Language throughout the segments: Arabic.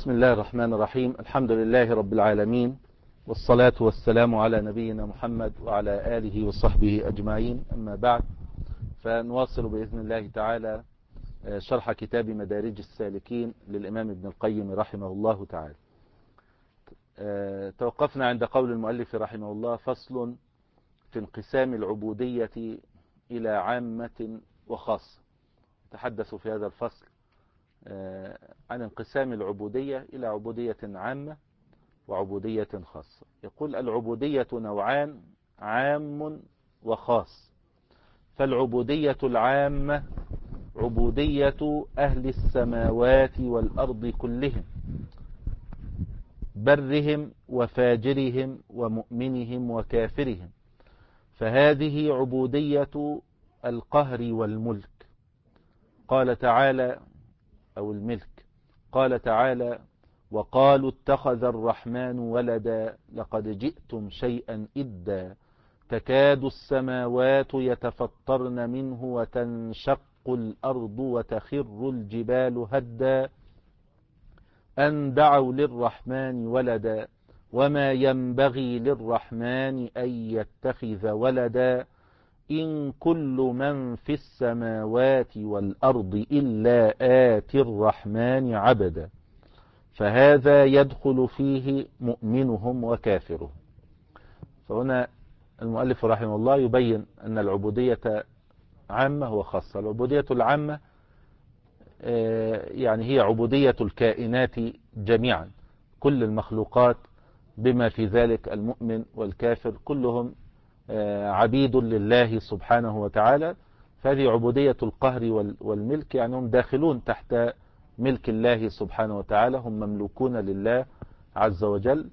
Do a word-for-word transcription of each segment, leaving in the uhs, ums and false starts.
بسم الله الرحمن الرحيم. الحمد لله رب العالمين، والصلاة والسلام على نبينا محمد وعلى آله وصحبه أجمعين. أما بعد، فنواصل بإذن الله تعالى شرح كتاب مدارج السالكين للإمام ابن القيم رحمه الله تعالى. توقفنا عند قول المؤلف رحمه الله: فصل في انقسام العبودية إلى عامة وخاصة. تحدث في هذا الفصل عن انقسام العبودية إلى عبودية عامة وعبودية خاصة. يقول: العبودية نوعان: عام وخاص. فالعبودية العامة عبودية أهل السماوات والأرض كلهم، برهم وفاجرهم ومؤمنهم وكافرهم، فهذه عبودية القهر والملك. قال تعالى أو الملك قال تعالى: وقالوا اتخذ الرحمن ولدا لقد جئتم شيئا إدا تكاد السماوات يتفطرن منه وتنشق الأرض وتخر الجبال هدا أن دعوا للرحمن ولدا وما ينبغي للرحمن أن يتخذ ولدا إن كل من في السماوات والأرض إلا آتي الرحمن عبدا، فهذا يدخل فيه مؤمنهم وكافرهم. فهنا المؤلف رحمه الله يبين أن العبودية عامة وخاصة. العبودية العامة يعني هي عبودية الكائنات جميعا، كل المخلوقات بما في ذلك المؤمن والكافر كلهم عبيد لله سبحانه وتعالى. فهذه عبودية القهر والملك، يعني هم داخلون تحت ملك الله سبحانه وتعالى، هم مملوكون لله عز وجل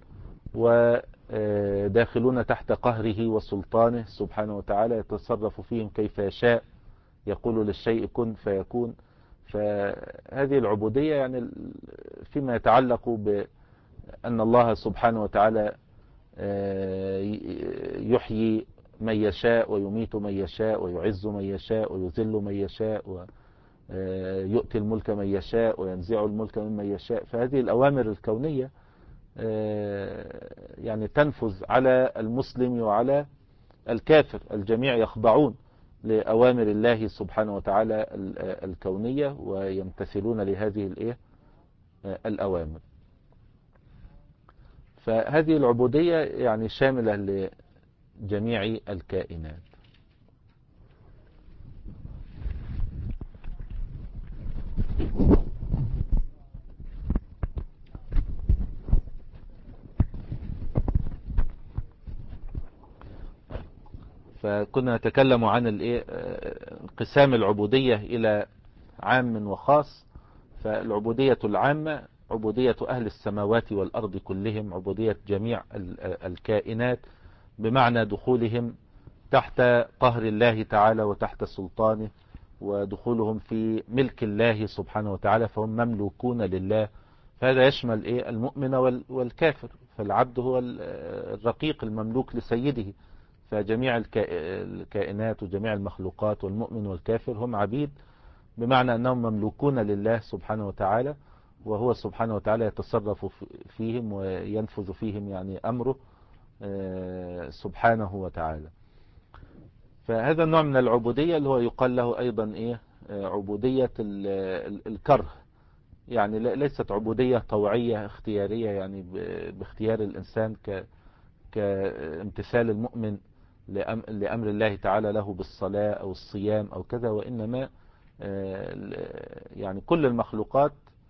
وداخلون تحت قهره وسلطانه سبحانه وتعالى، يتصرف فيهم كيف يشاء، يقول للشيء كن فيكون. فهذه العبودية يعني فيما يتعلق بأن الله سبحانه وتعالى يحيي من يشاء ويميت من يشاء ويعز من يشاء ويذل من يشاء ويؤتي الملك من يشاء وينزع الملك ممن يشاء. فهذه الأوامر الكونية يعني تنفذ على المسلم وعلى الكافر، الجميع يخضعون لأوامر الله سبحانه وتعالى الكونية ويمتثلون لهذه الإيه الأوامر. فهذه العبودية يعني شاملة لجميع الكائنات. فكنا نتكلم عن انقسام العبودية إلى عام وخاص. فالعبودية العامة عبودية أهل السماوات والأرض كلهم، عبودية جميع الكائنات، بمعنى دخولهم تحت قهر الله تعالى وتحت سلطانه ودخولهم في ملك الله سبحانه وتعالى، فهم مملوكون لله. فهذا يشمل إيه المؤمن والكافر، فالعبد هو الرقيق المملوك لسيده. فجميع الكائنات وجميع المخلوقات والمؤمن والكافر هم عبيد، بمعنى أنهم مملوكون لله سبحانه وتعالى، وهو سبحانه وتعالى يتصرف فيهم وينفذ فيهم يعني أمره سبحانه وتعالى. فهذا النوع من العبودية اللي هو يقال له أيضا إيه عبودية الكره، يعني ليست عبودية طوعية اختيارية، يعني باختيار الإنسان كامتثال المؤمن لأمر الله تعالى له بالصلاة أو الصيام أو كذا، وإنما يعني كل المخلوقات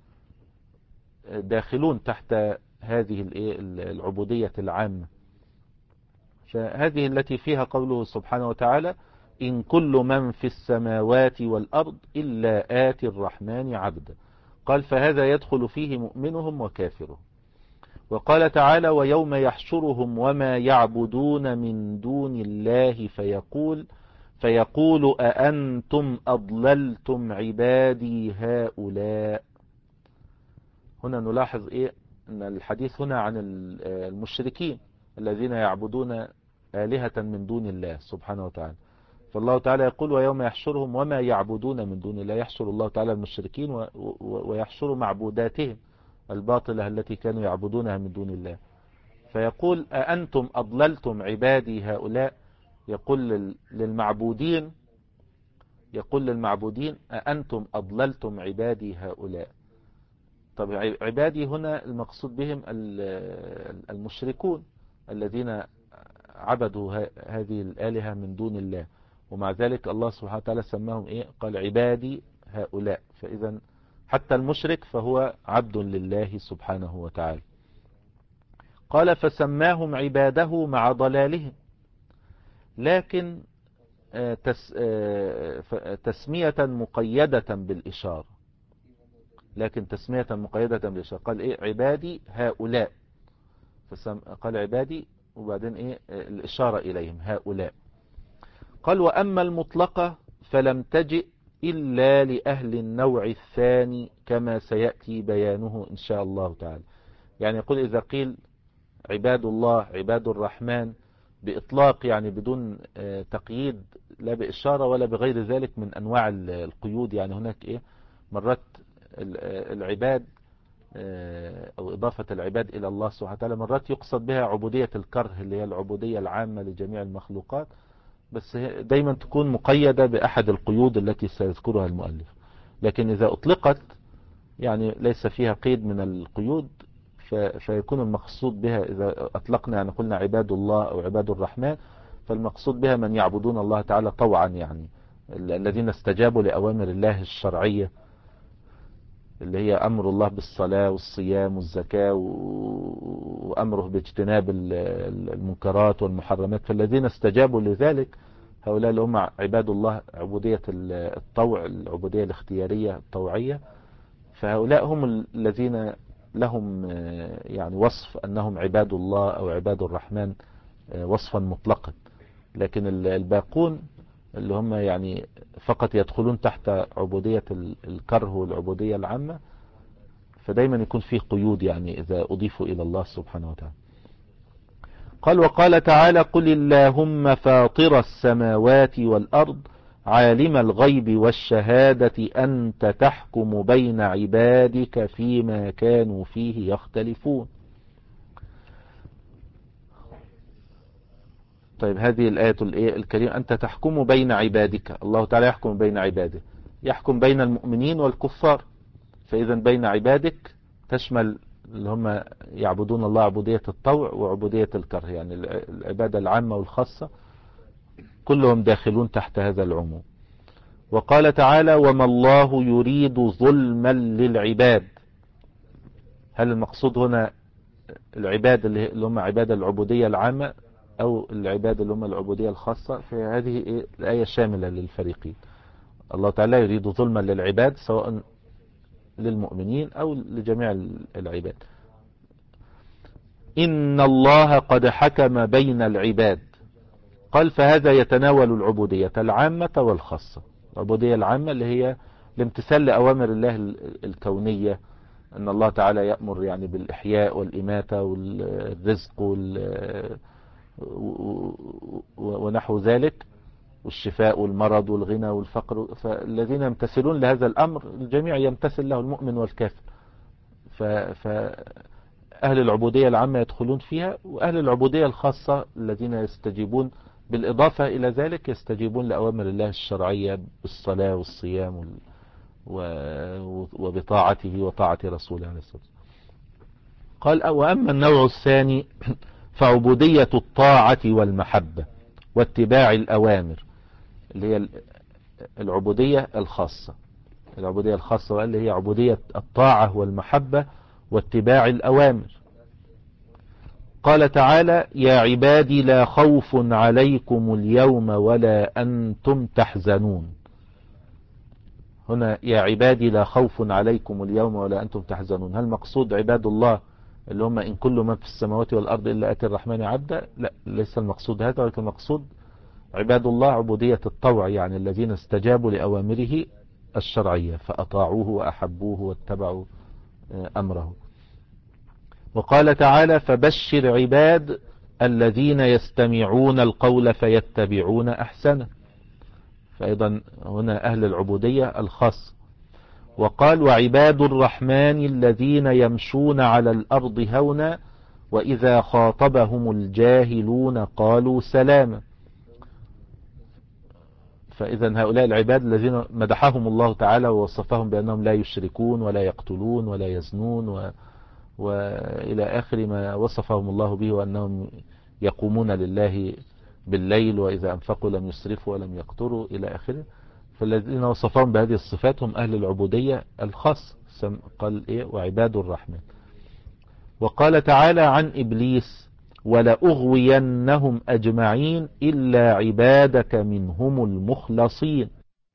داخلون تحت هذه العبودية العامة. فهذه التي فيها قوله سبحانه وتعالى: إن كل من في السماوات والأرض إلا آتي الرحمن عبدا. قال: فهذا يدخل فيه مؤمنهم وكافرهم. وقال تعالى: ويوم يحشرهم وما يعبدون من دون الله فيقول فيقول أأنتم أضللتم عبادي هؤلاء. هنا نلاحظ إيه أن الحديث هنا عن المشركين الذين يعبدون آلهة من دون الله سبحانه وتعالى. فالله تعالى يقول: ويوم يحشرهم وما يعبدون من دون الله. يحشر الله تعالى المشركين ويحشر معبوداتهم الباطلة التي كانوا يعبدونها من دون الله. فيقول أأنتم أضللتم عبادي هؤلاء، يقول للمعبودين يقول للمعبودين أأنتم أضللتم عبادي هؤلاء. طب عبادي هنا المقصود بهم المشركون الذين عبدوا هذه الآلهة من دون الله، ومع ذلك الله سبحانه وتعالى سماهم إيه؟ قال عبادي هؤلاء. فإذا حتى المشرك فهو عبد لله سبحانه وتعالى. قال فسماهم عباده مع ضلالهم، لكن تسمية مقيدة بالإشارة لكن تسمية مقيدة بالإشارة قال إيه؟ عبادي هؤلاء، قال عبادي وبعدين إيه؟ الإشارة إليهم هؤلاء. قال وأما المطلقة فلم تجئ إلا لأهل النوع الثاني كما سيأتي بيانه إن شاء الله تعالى. يعني يقول إذا قيل عباد الله عباد الرحمن بإطلاق، يعني بدون تقييد لا بإشارة ولا بغير ذلك من أنواع القيود، يعني هناك إيه؟ مرات العباد أو إضافة العباد إلى الله سبحانه وتعالى مرات يقصد بها عبودية الكره اللي هي العبودية العامة لجميع المخلوقات، بس دايما تكون مقيدة بأحد القيود التي سيذكرها المؤلف. لكن إذا أطلقت يعني ليس فيها قيد من القيود، فيكون المقصود بها إذا أطلقنا يعني قلنا عباد الله أو عباد الرحمن، فالمقصود بها من يعبدون الله تعالى طوعا، يعني الذين استجابوا لأوامر الله الشرعية اللي هي أمر الله بالصلاة والصيام والزكاة وأمره باجتناب المنكرات والمحرمات. فالذين استجابوا لذلك هؤلاء اللي هم عباد الله عبودية الطوع، العبودية الاختيارية الطوعية، فهؤلاء هم الذين لهم يعني وصف أنهم عباد الله أو عباد الرحمن وصفا مطلقا. لكن الباقون اللي هم يعني فقط يدخلون تحت عبودية الكره والعبودية العامة، فدايما يكون فيه قيود يعني إذا أضيفوا إلى الله سبحانه وتعالى. قال وقال تعالى قل اللهم فاطر السماوات والأرض عالم الغيب والشهادة أنت تحكم بين عبادك فيما كانوا فيه يختلفون. طيب هذه الآية الكريمة أنت تحكم بين عبادك، الله تعالى يحكم بين عباده، يحكم بين المؤمنين والكفار. فإذا بين عبادك تشمل اللي هم يعبدون الله عبودية الطوع وعبودية الكره، يعني العبادة العامة والخاصة كلهم داخلون تحت هذا العموم. وقال تعالى وما الله يريد ظلما للعباد. هل المقصود هنا العباد اللي هم عبادة العبودية العامة أو العباد اللي هم العبودية الخاصة؟ فهذه الآية شاملة للفريقين. الله تعالى يريد ظلما للعباد سواء للمؤمنين أو لجميع العباد. إن الله قد حكم بين العباد. قال فهذا يتناول العبودية العامة والخاصة. العبودية العامة اللي هي الامتثال لأوامر الله الكونية، أن الله تعالى يأمر يعني بالإحياء والإماتة والرزق ونحو ذلك، والشفاء والمرض والغنى والفقر. فالذين يمتثلون لهذا الأمر الجميع يمتثل له، المؤمن والكافر. فأهل العبودية العامة يدخلون فيها، وأهل العبودية الخاصة الذين يستجيبون بالإضافة إلى ذلك يستجيبون لأوامر الله الشرعية بالصلاة والصيام وبطاعته وطاعة رسوله عليه الصلاة والسلام. قال وأما النوع الثاني فعبودية الطاعة والمحبة واتباع الأوامر، اللي هي العبودية الخاصة. العبودية الخاصة اللي هي عبودية الطاعة والمحبة واتباع الأوامر. قال تعالى يا عبادي لا خوف عليكم اليوم ولا أنتم تحزنون. هنا يا عبادي لا خوف عليكم اليوم ولا أنتم تحزنون، هل مقصود عباد الله اللي هم إن كل من في السماوات والأرض إلا أتي الرحمن عبدا؟ لا، ليس المقصود هذا، ولكن المقصود عباد الله عبودية الطوع، يعني الذين استجابوا لأوامره الشرعية فأطاعوه وأحبوه واتبعوا أمره. وقال تعالى فبشر عباد الذين يستمعون القول فيتبعون أحسنه. فأيضا هنا أهل العبودية الخاصة. وقال وعباد الرحمن الذين يمشون على الأرض هونا وإذا خاطبهم الجاهلون قالوا سلاما. فإذا هؤلاء العباد الذين مدحهم الله تعالى ووصفهم بأنهم لا يشركون ولا يقتلون ولا يزنون و... وإلى آخر ما وصفهم الله به، وأنهم يقومون لله بالليل وإذا أنفقوا لم يسرفوا ولم يقتروا إلى آخره. فالذين وصفهم بهذه الصفات هم أهل العبودية الخاص، قال إيه وعباد الرحمن. وقال تعالى عن إبليس ولأغوينهم أجمعين إلا عبادك منهم المخلصين.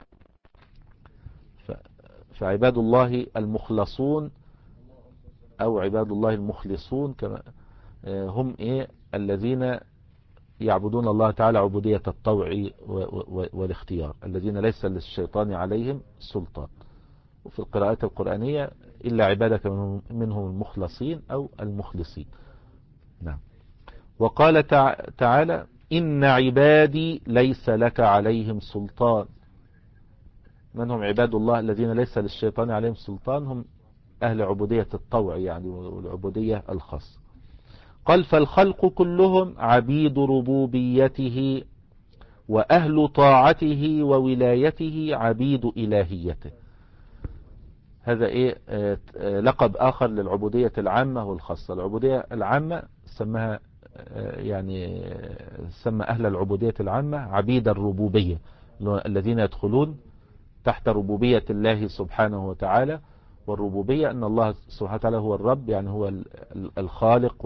فعباد الله المخلصون أو عباد الله المخلصون كما هم إيه الذين يعبدون الله تعالى عبودية الطوع والاختيار، الذين ليس للشيطان عليهم سلطان. وفي القراءات القرآنية إلا عبادك منهم المخلصين أو المخلصين. نعم. وقال تعالى إن عبادي ليس لك عليهم سلطان. من هم عباد الله الذين ليس للشيطان عليهم سلطان؟ هم أهل عبودية الطوع يعني والعبودية الخاصة. قال فالخلق كلهم عبيد ربوبيته وأهل طاعته وولايته عبيد إلهيته. هذا إيه آه لقب آخر للعبودية العامة والخاصة. العبودية العامة سمها آه يعني سمى أهل العبودية العامة عبيد الربوبية، الذين يدخلون تحت ربوبية الله سبحانه وتعالى. والربوبية أن الله سبحانه وتعالى هو الرب، يعني هو الخالق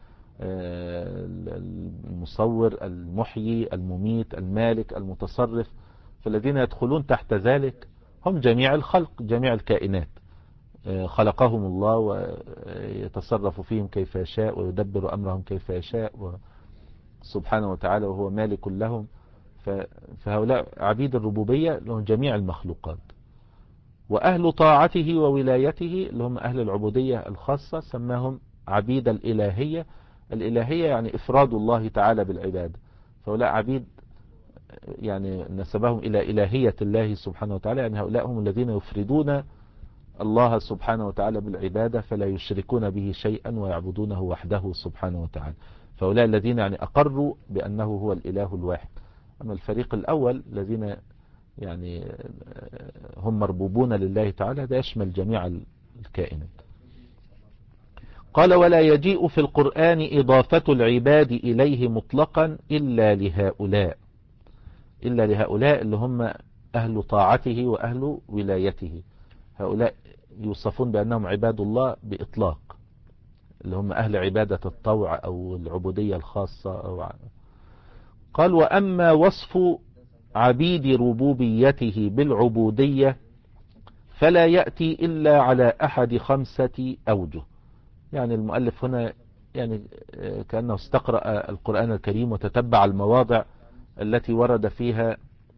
والمصور المحيي المميت المالك المتصرف. فالذين يدخلون تحت ذلك هم جميع الخلق، جميع الكائنات خلقهم الله ويتصرف فيهم كيف يشاء ويدبر أمرهم كيف يشاء سبحانه وتعالى وهو مالك لهم. فهؤلاء عبيد الربوبية لهم جميع المخلوقات. وأهل طاعته وولايته اللي هم أهل العبودية الخاصة سماهم عبيد الإلهية. الإلهية يعني إفراد الله تعالى بالعبادة. فهؤلاء عبيد يعني نسبهم إلى إلهية الله سبحانه وتعالى، يعني هؤلاء هم الذين يفردون الله سبحانه وتعالى بالعبادة فلا يشركون به شيئا ويعبدونه وحده سبحانه وتعالى. فهؤلاء الذين يعني أقروا بأنه هو الإله الواحد. أما الفريق الأول الذين يعني هم مربوبون لله تعالى ده يشمل جميع الكائنات. قال ولا يجيء في القرآن إضافة العباد إليه مطلقا إلا لهؤلاء، إلا لهؤلاء اللي هم أهل طاعته وأهل ولايته. هؤلاء يوصفون بأنهم عباد الله بإطلاق، اللي هم أهل عبادة الطوع أو العبودية الخاصة أو قال وأما وصف عبيد ربوبيته بالعبودية فلا يأتي إلا على أحد خمسة أوجه. يعني المؤلف هنا يعني كأنه استقرأ القرآن الكريم وتتبع المواضع التي ورد فيها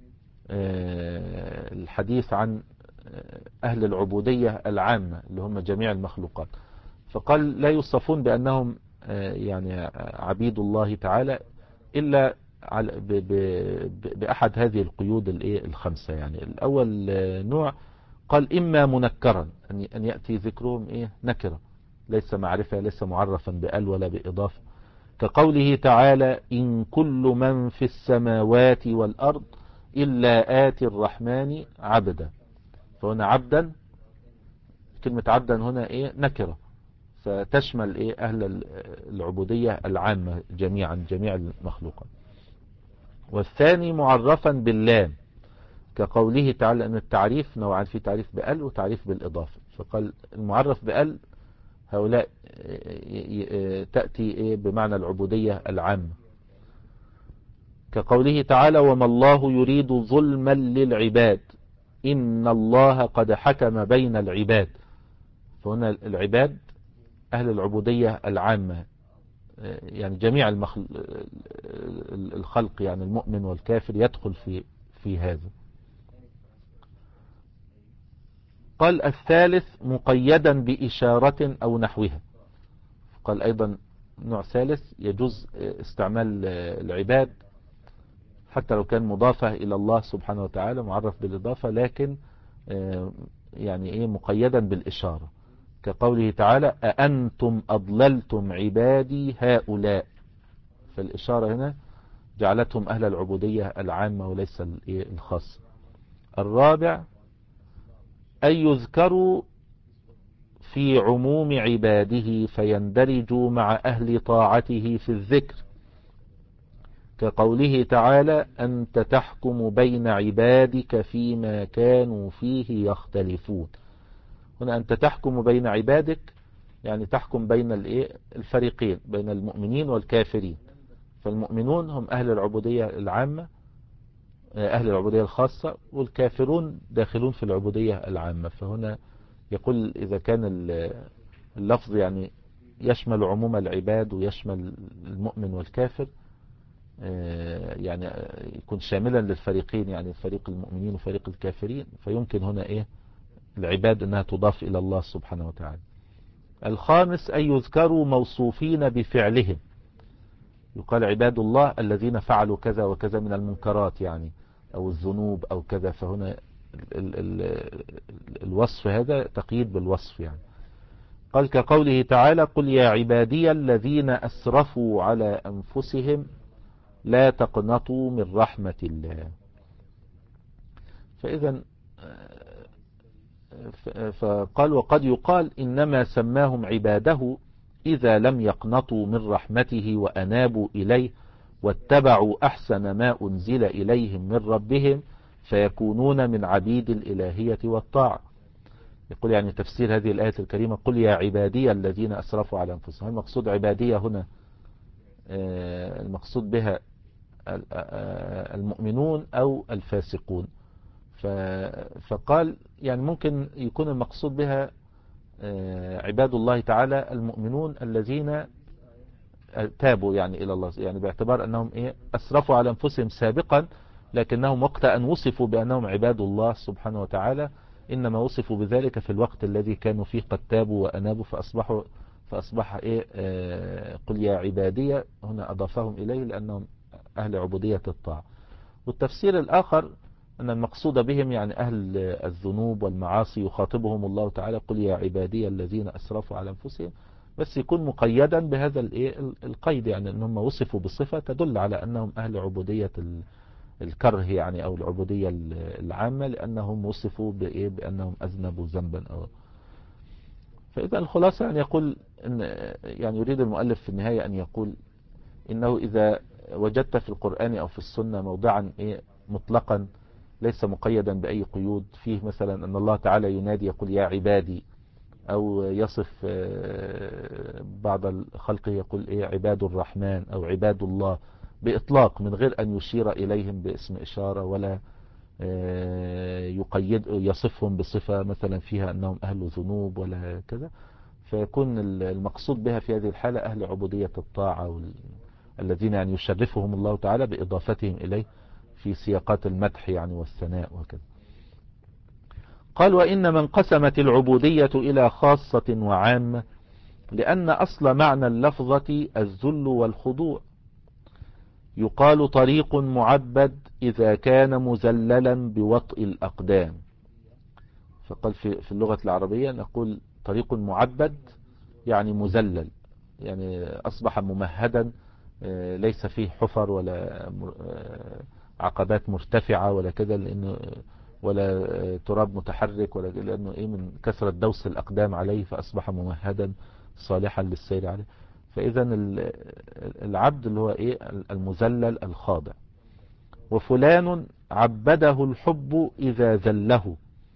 الحديث عن أهل العبودية العامة اللي هم جميع المخلوقات. فقال لا يوصفون بأنهم يعني عبيد الله تعالى إلا بأحد هذه القيود الخمسة. يعني الأول نوع قال إما منكرا، أن يأتي ذكرهم إيه نكرة ليس معرفة ليس معرفا بأل ولا بإضافة، كقوله تعالى إن كل من في السماوات والأرض إلا آتي الرحمن عبدا. فهنا عبدا كلمة عبدا هنا إيه نكرة فتشمل إيه أهل العبودية العامة جميعا جميع المخلوقات. والثاني معرفا باللام كقوله تعالى أن التعريف نوعا، في تعريف بأل وتعريف بالإضافة. فقال المعرف بأل هؤلاء تأتي بمعنى العبودية العامة كقوله تعالى وما الله يريد ظلما للعباد إن الله قد حكم بين العباد. فهنا العباد أهل العبودية العامة يعني جميع المخل... الخلق يعني المؤمن والكافر يدخل في في هذا. قال الثالث مقيدا بإشارة أو نحوها. قال أيضا نوع ثالث يجوز استعمال العباد حتى لو كان مضافة إلى الله سبحانه وتعالى معرف بالإضافة، لكن يعني ايه مقيدا بالإشارة، كقوله تعالى أأنتم أضللتم عبادي هؤلاء، فالإشارة هنا جعلتهم أهل العبودية العامة وليس الخاصة. الرابع أن يذكروا في عموم عباده فيندرجوا مع أهل طاعته في الذكر، كقوله تعالى أنت تحكم بين عبادك فيما كانوا فيه يختلفون. هنا أنت تحكم بين عبادك يعني تحكم بين الفريقين، بين المؤمنين والكافرين، فالمؤمنون هم أهل العبودية العامة، أهل العبودية الخاصة، والكافرون داخلون في العبودية العامة. فهنا يقول إذا كان اللفظ يعني يشمل عموم العباد ويشمل المؤمن والكافر، يعني يكون شاملا للفريقين، يعني فريق المؤمنين وفريق الكافرين، فيمكن هنا إيه العباد أنها تضاف إلى الله سبحانه وتعالى. الخامس أن يذكروا موصوفين بفعلهم، يقال عباد الله الذين فعلوا كذا وكذا من المنكرات يعني أو الذنوب أو كذا، فهنا ال ال الوصف هذا تقييد بالوصف يعني. قال كقوله تعالى قل يا عبادي الذين أسرفوا على أنفسهم لا تقنطوا من رحمة الله. فإذا فقال وقد يقال إنما سماهم عباده إذا لم يقنطوا من رحمته وأنابوا إليه واتبعوا أحسن ما أنزل إليهم من ربهم فيكونون من عبيد الإلهية والطاعة. يقول يعني تفسير هذه الآية الكريمة قل يا عبادي الذين أسرفوا على أنفسهم، المقصود عبادية هنا المقصود بها المؤمنون أو الفاسقون. فقال يعني ممكن يكون المقصود بها عباد الله تعالى المؤمنون الذين تابوا يعني إلى الله، يعني باعتبار أنهم إيه أسرفوا على أنفسهم سابقا، لكنهم وقت أن وصفوا بأنهم عباد الله سبحانه وتعالى إنما وصفوا بذلك في الوقت الذي كانوا فيه قد تابوا وأنابوا فأصبحوا فأصبح إيه آه قل يا عبادية هنا أضافهم إليه لأنهم أهل عبودية الطاعة. والتفسير الآخر أن المقصود بهم يعني أهل الذنوب والمعاصي يخاطبهم الله تعالى قل يا عبادي الذين أسرفوا على أنفسهم، بس يكون مقيدا بهذا القيد يعني أنهم وصفوا بصفة تدل على أنهم أهل عبودية الكره يعني أو العبودية العامة لأنهم وصفوا بإيه بأنهم أذنبوا ذنبا أو. فإذا الخلاصة يعني يقول إن يعني يريد المؤلف في النهاية أن يقول إنه إذا وجدت في القرآن أو في السنة موضعا إيه مطلقا ليس مقيدا بأي قيود فيه، مثلا أن الله تعالى ينادي يقول يا عبادي، أو يصف بعض الخلق يقول إيه عباد الرحمن أو عباد الله بإطلاق من غير أن يشير إليهم باسم إشارة ولا يقيد يصفهم بصفة مثلا فيها أنهم أهل ذنوب ولا كذا، فيكون المقصود بها في هذه الحالة أهل عبودية الطاعة الذين يعني يشرفهم الله تعالى بإضافتهم إليه في سياقات المدح يعني والثناء وكذا. قال وإنما انقسمت العبودية إلى خاصة وعامة لأن أصل معنى اللفظة الذل والخضوع. يقال طريق معبد إذا كان مزللا بوطء الأقدام. فقال في, في اللغة العربية نقول طريق معبد يعني مزلل، يعني أصبح ممهدا ليس فيه حفر ولا عقبات مرتفعة ولا كذا، لأنه ولا تراب متحرك ولا لأنه إيه من كثرة دوس الأقدام عليه فأصبح ممهدا صالحا للسير عليه. فإذا العبد اللي هو إيه المذلل الخاضع. وفلان عبده الحب إذا ذله،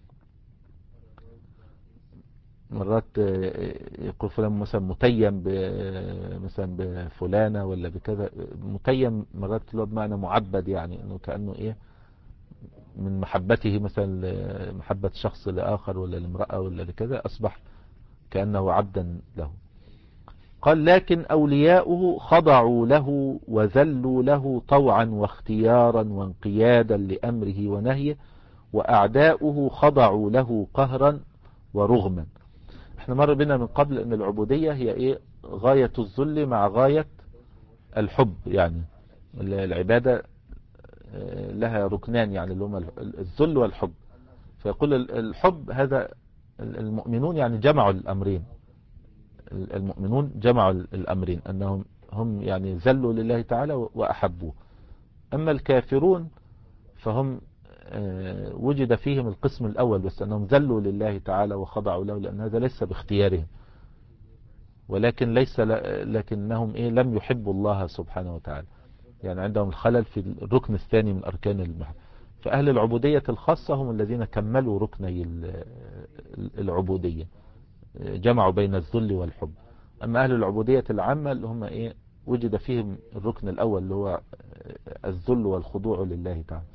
مرات يقول فلان مثلا متيم مثلا بفلانة ولا بكذا، متيم مرات له بمعنى معبد يعني انه كأنه ايه من محبته مثلا محبة شخص لآخر ولا لامرأة ولا لكذا أصبح كأنه عبدا له. قال لكن أولياؤه خضعوا له وذلوا له طوعا واختيارا وانقيادا لأمره ونهيه، وأعداؤه خضعوا له قهرا ورغما. احنا مر بنا من قبل ان العبودية هي ايه غاية الذل مع غاية الحب، يعني العبادة لها ركنان يعني اللي هما الذل والحب. فيقول الحب هذا المؤمنون يعني جمعوا الأمرين، المؤمنون جمعوا الأمرين أنهم هم يعني ذلوا لله تعالى وأحبوه. أما الكافرون فهم وجد فيهم القسم الأول بس، أنهم ذلوا لله تعالى وخضعوا له، لأن هذا ليس باختيارهم، ولكن ليس لكنهم إيه لم يحبوا الله سبحانه وتعالى، يعني عندهم الخلل في الركن الثاني من أركان المحبة. فأهل العبودية الخاصة هم الذين كملوا ركني العبودية، جمعوا بين الذل والحب. أما أهل العبودية العامة اللي هم إيه وجد فيهم الركن الأول اللي هو الذل والخضوع لله تعالى.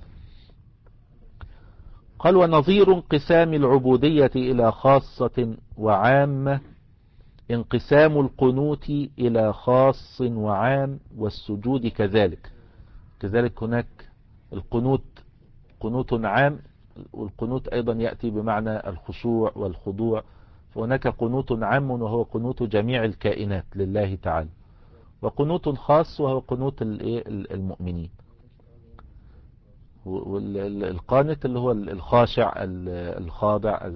قال ونظير انقسام العبودية إلى خاصة وعامة انقسام القنوت إلى خاص وعام، والسجود كذلك. كذلك هناك القنوت قنوت عام، والقنوت أيضا يأتي بمعنى الخشوع والخضوع. فهناك قنوت عام وهو قنوت جميع الكائنات لله تعالى، وقنوت خاص وهو قنوت المؤمنين. والقانت اللي هو الخاشع الخاضع.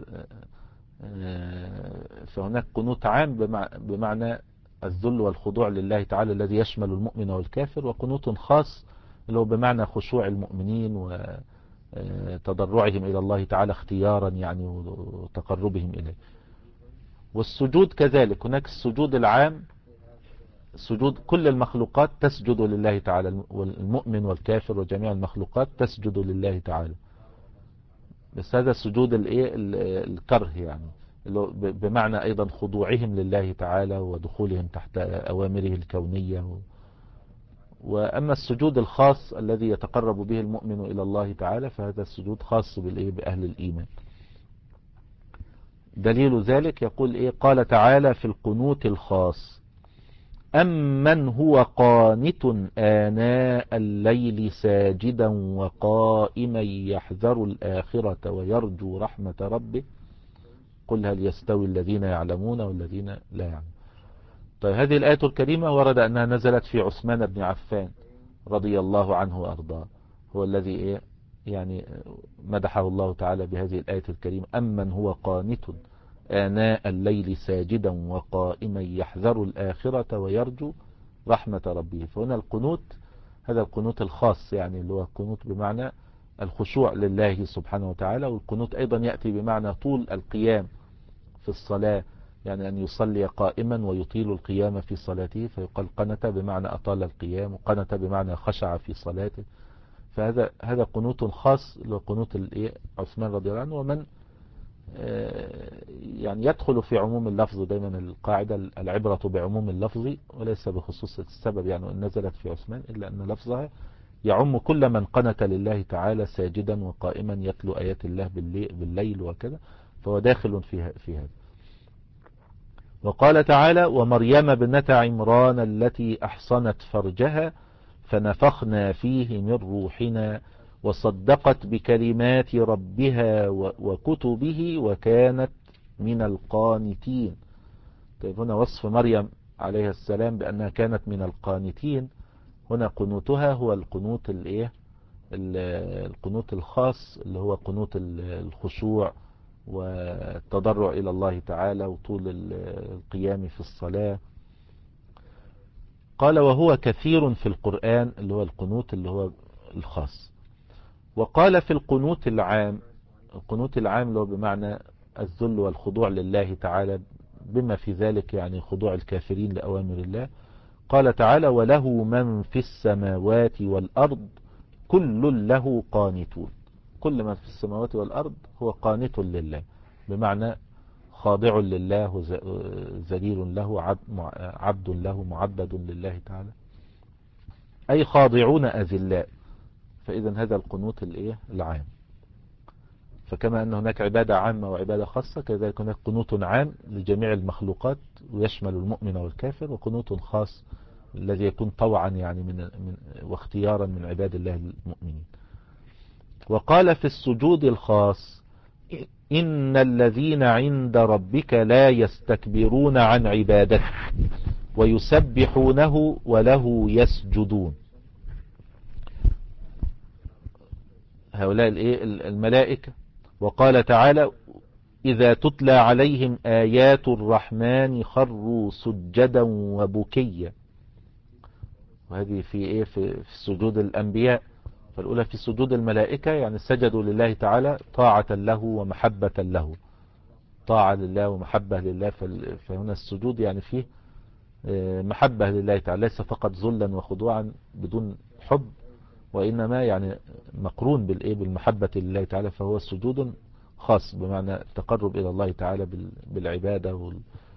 فهناك قنوت عام بمعنى الذل والخضوع لله تعالى الذي يشمل المؤمن والكافر، وقنوت خاص اللي هو بمعنى خشوع المؤمنين وتضرعهم إلى الله تعالى اختيارا يعني وتقربهم إليه. والسجود كذلك، هناك السجود العام، سجود كل المخلوقات تسجد لله تعالى، والمؤمن والكافر وجميع المخلوقات تسجد لله تعالى، بس هذا السجود الايه الكره يعني بمعنى ايضا خضوعهم لله تعالى ودخولهم تحت اوامره الكونية. واما السجود الخاص الذي يتقرب به المؤمن الى الله تعالى فهذا السجود خاص بالايه باهل الايمان. دليل ذلك يقول ايه قال تعالى في القنوت الخاص أمن هو قانت آناء الليل ساجدا وقائما يحذر الآخرة ويرجو رحمة ربه قل هل يستوي الذين يعلمون والذين لا يعلمون. طيب هذه الآية الكريمة ورد أنها نزلت في عثمان بن عفان رضي الله عنه وأرضاه، هو الذي إيه يعني مدحه الله تعالى بهذه الآية الكريمة أمن هو قانت آناء الليل ساجدا وقائما يحذر الآخرة ويرجو رحمة ربه. فهنا القنوت هذا القنوت الخاص يعني اللي هو القنوت بمعنى الخشوع لله سبحانه وتعالى، والقنوت أيضا يأتي بمعنى طول القيام في الصلاة، يعني أن يصلي قائما ويطيل القيام في صلاته فيقال قنت بمعنى أطال القيام، وقنت بمعنى خشع في صلاته. فهذا هذا قنوت خاص لقنوت عثمان رضي الله عنه. ومن يعني يدخل في عموم اللفظ، دايما القاعدة العبرة بعموم اللفظ وليس بخصوص السبب، يعني أن نزلت في عثمان إلا أن لفظها يعم كل من قنت لله تعالى ساجدا وقائما يتلو آيات الله بالليل وكذا، فهو داخل في في هذا. وقال تعالى ومريم ابنة عمران التي أحصنت فرجها فنفخنا فيه من روحنا وصدقت بكلمات ربها وكتبه وكانت من القانتين. طيب هنا وصف مريم عليه السلام بأنها كانت من القانتين، هنا قنوتها هو القنوت الايه القنوت الخاص اللي هو قنوت الخشوع والتضرع إلى الله تعالى وطول القيام في الصلاة. قال وهو كثير في القرآن اللي هو القنوت اللي هو الخاص. وقال في القنوت العام، القنوت العام اللي هو بمعنى الذل والخضوع لله تعالى بما في ذلك يعني خضوع الكافرين لأوامر الله. قال تعالى وله من في السماوات والأرض كل له قانتون. كل من في السماوات والأرض هو قانت لله بمعنى خاضع لله ذليل له عبد له معبد لله تعالى، أي خاضعون أذلاء. فإذا هذا القنوت الايه العام. فكما أن هناك عبادة عامة وعبادة خاصة كذلك هناك قنوت عام لجميع المخلوقات ويشمل المؤمن والكافر، وقنوت خاص الذي يكون طوعا يعني من, من واختيارا من عباد الله المؤمنين. وقال في السجود الخاص إن الذين عند ربك لا يستكبرون عن عبادته ويسبحونه وله يسجدون. هؤلاء الملائكة وقال تعالى إذا تتلى عليهم آيات الرحمن خروا سجدا وبكيا. وهذه في إيه في, في سجود الأنبياء. فالأولى في سجود الملائكة يعني سجدوا لله تعالى طاعة له ومحبة له، طاعة لله ومحبة لله. فهنا السجود يعني فيه محبة لله تعالى، ليس فقط ذلا وخضوعا بدون حب، وإنما يعني مقرون بالإيه بالمحبة لله تعالى. فهو سجود خاص بمعنى التقرب إلى الله تعالى بالعبادة وال...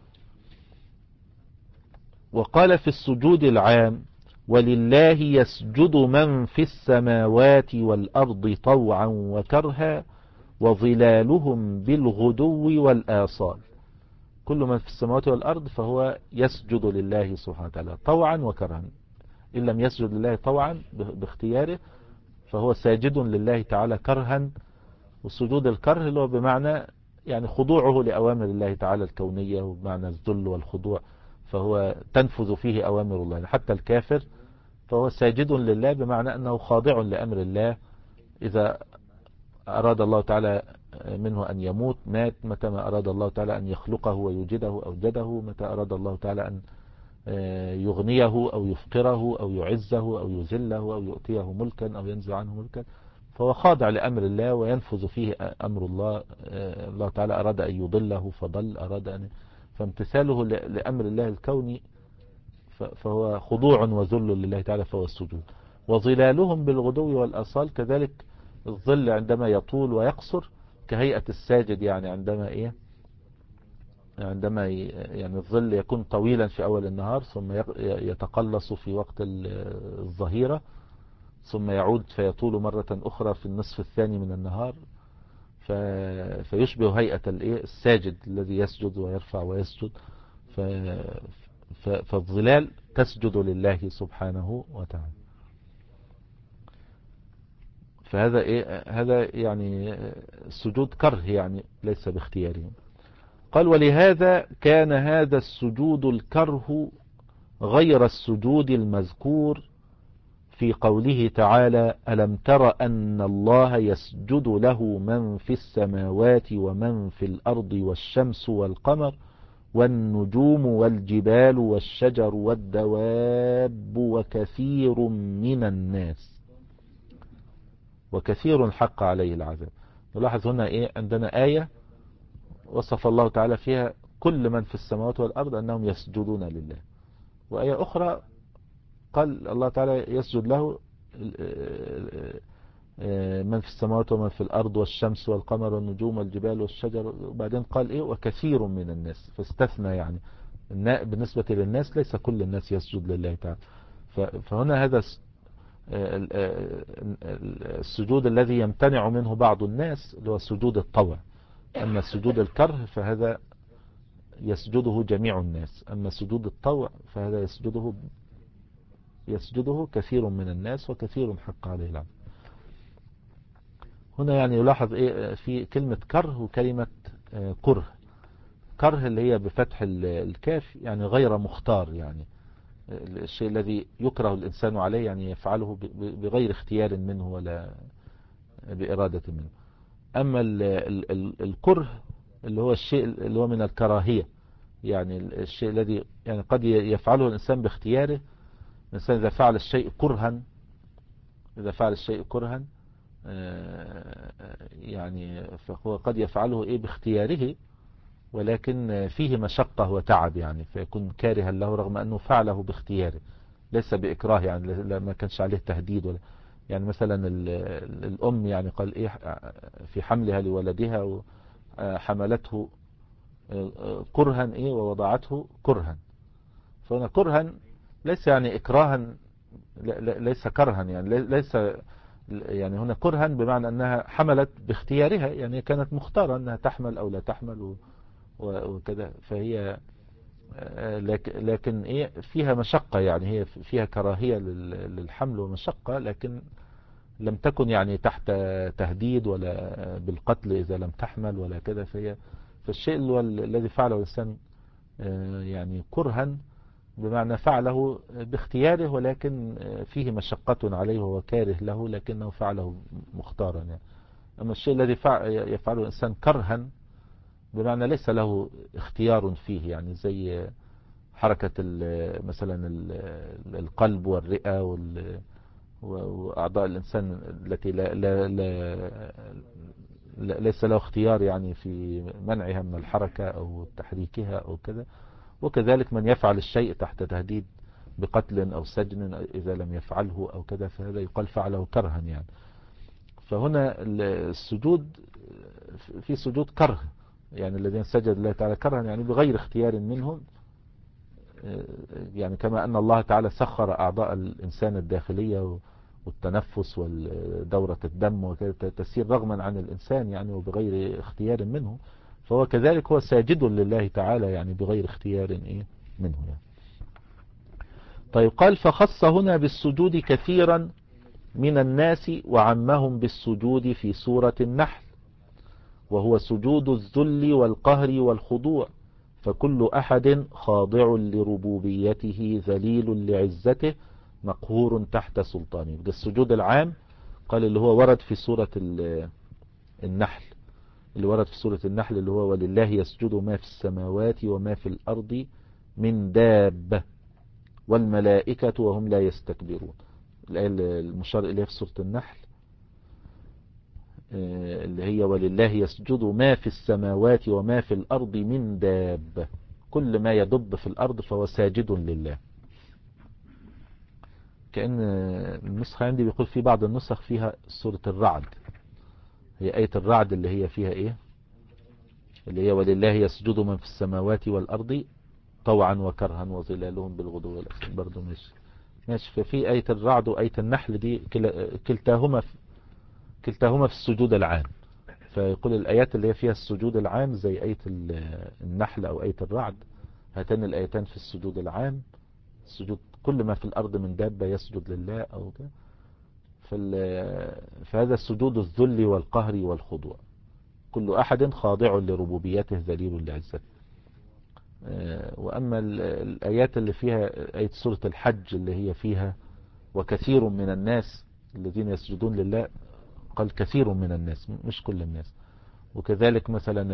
وقال في السجود العام ولله يسجد من في السماوات والأرض طوعا وكرها وظلالهم بالغدو والآصال. كل من في السماوات والأرض فهو يسجد لله سبحانه وتعالى طوعا وكرها. إن لم يسجد لله طوعا باختياره فهو ساجد لله تعالى كرها. والسجود الكره اللي هو بمعنى يعني خضوعه لأوامر الله تعالى الكونية، وبمعنى الذل والخضوع، فهو تنفذ فيه أوامر الله. حتى الكافر فهو ساجد لله بمعنى أنه خاضع لأمر الله. إذا أراد الله تعالى منه أن يموت مات، متى ما أراد الله تعالى أن يخلقه ويوجده أوجده، متى أراد الله تعالى أن يغنيه أو يفقره أو يعزه أو يذله أو يؤتيه ملكا أو ينزع عنه ملكا، فهو خاضع لأمر الله وينفذ فيه أمر الله. الله تعالى أراد أن يضله فضل، أراد أن فامتثاله لأمر الله الكوني فهو خضوع وذل لله تعالى، فهو السجود. وظلالهم بالغدو والآصال، كذلك الظل عندما يطول ويقصر كهيئة الساجد، يعني عندما إيه عندما يعني الظل يكون طويلا في أول النهار ثم يتقلص في وقت الظهيرة ثم يعود فيطول مرة أخرى في النصف الثاني من النهار، فيشبه هيئة الساجد الذي يسجد ويرفع ويسجد. فالظلال تسجد لله سبحانه وتعالى. فهذا إيه هذا يعني سجود كره، يعني ليس باختيارهم. قال ولهذا كان هذا السجود الكره غير السجود المذكور في قوله تعالى ألم تر أن الله يسجد له من في السماوات ومن في الأرض والشمس والقمر والنجوم والجبال والشجر والدواب وكثير من الناس وكثير حق عليه العذاب. نلاحظ هنا إيه عندنا آية وصف الله تعالى فيها كل من في السماوات والأرض أنهم يسجدون لله، وآية أخرى قال الله تعالى يسجد له من في السماوات ومن في الأرض والشمس والقمر والنجوم والجبال والشجر، وبعدين قال إيه وكثير من الناس، فاستثنى يعني بالنسبة للناس ليس كل الناس يسجد لله تعالى. فهنا هذا السجود الذي يمتنع منه بعض الناس اللي هو سجود الطوع. أما سجود الكره فهذا يسجده جميع الناس، أما سجود الطوع فهذا يسجده يسجده كثير من الناس وكثير حق عليه العبد. هنا يعني يلاحظ إيه في كلمة كره وكلمة كره. كره اللي هي بفتح الكاف يعني غير مختار، يعني الشيء الذي يكره الإنسان عليه يعني يفعله بغير اختيار منه ولا بإرادة منه. أما ال ال ال الكره اللي هو الشيء اللي هو من الكراهية، يعني الشيء الذي يعني قد يفعله الإنسان باختياره. الإنسان إذا فعل الشيء كرها إذا فعل الشيء كرها يعني فهو قد يفعله إيه باختياره، ولكن فيه مشقة وتعب يعني فيكون كارها له رغم أنه فعله باختياره ليس بإكراه، يعني ما كانش عليه تهديد ولا. يعني مثلا الأم يعني قال إيه في حملها لولدها حملته كرها إيه ووضعته كرها، فهنا كرها ليس يعني إكراها، ليس كرها يعني ليس يعني هنا كرها بمعنى أنها حملت باختيارها، يعني كانت مختارة أنها تحمل أو لا تحمل وكذا. فهي لكن إيه فيها مشقة، يعني هي فيها كراهية للحمل ومشقة، لكن لم تكن يعني تحت تهديد ولا بالقتل إذا لم تحمل ولا كذا. فهي فالشيء الذي فعله الإنسان يعني كرها بمعنى فعله باختياره ولكن فيه مشقة عليه وهو كاره له، لكنه فعله مختارا يعني. أما الشيء الذي يفعله الإنسان كرها بمعنى ليس له اختيار فيه، يعني زي حركة مثلا القلب والرئة وأعضاء الإنسان التي لا لا لا ليس له اختيار يعني في منعها من الحركة أو تحريكها أو كذا. وكذلك من يفعل الشيء تحت تهديد بقتل أو سجن إذا لم يفعله أو كذا، فهذا يقال فعله كرها يعني. فهنا السجود في سجود كره، يعني الذين سجد الله تعالى كرها يعني بغير اختيار منهم، يعني كما أن الله تعالى سخر أعضاء الإنسان الداخلية والتنفس ودورة الدم وكذا تسير رغما عن الإنسان يعني وبغير اختيار منه، فهو كذلك هو ساجد لله تعالى يعني بغير اختيار إيه منه يعني. طيب قال فخص هنا بالسجود كثيرا من الناس وعمهم بالسجود في سورة النحل، وهو سجود الذل والقهر والخضوع، فكل أحد خاضع لربوبيته ذليل لعزته مقهور تحت سلطانه. ده السجود العام قال اللي هو ورد في سورة النحل، اللي ورد في سورة النحل اللي هو ولله يسجد ما في السماوات وما في الأرض من دابة والملائكة وهم لا يستكبرون. الآية المشار إليها في سورة النحل اللي هي ولله يسجد ما في السماوات وما في الأرض من دابة، كل ما يدب في الأرض فهو ساجد لله. كأن النسخة عندي بيقول في بعض النسخ فيها سورة الرعد، هي آية الرعد اللي هي فيها إيه، اللي هي ولله يسجد من في السماوات والأرض طوعا وكرها وظلالهم بالغدو والأصل، برضو ماشي ماشي. ففي آية الرعد وآية النحل دي كلتاهما في كلتاهما في السجود العام، فيقول الآيات اللي هي فيها السجود العام زي آية النحل أو آية الرعد، هاتان الآيتان في السجود العام، السجود كل ما في الأرض من دابة يسجد لله أو كده. فهذا السجود الذل والقهر والخضوع، كل أحد خاضع لربوبيته ذليل لعزته. وأما الآيات اللي فيها آية سورة الحج اللي هي فيها وكثير من الناس الذين يسجدون لله، قال كثير من الناس مش كل الناس. وكذلك مثلا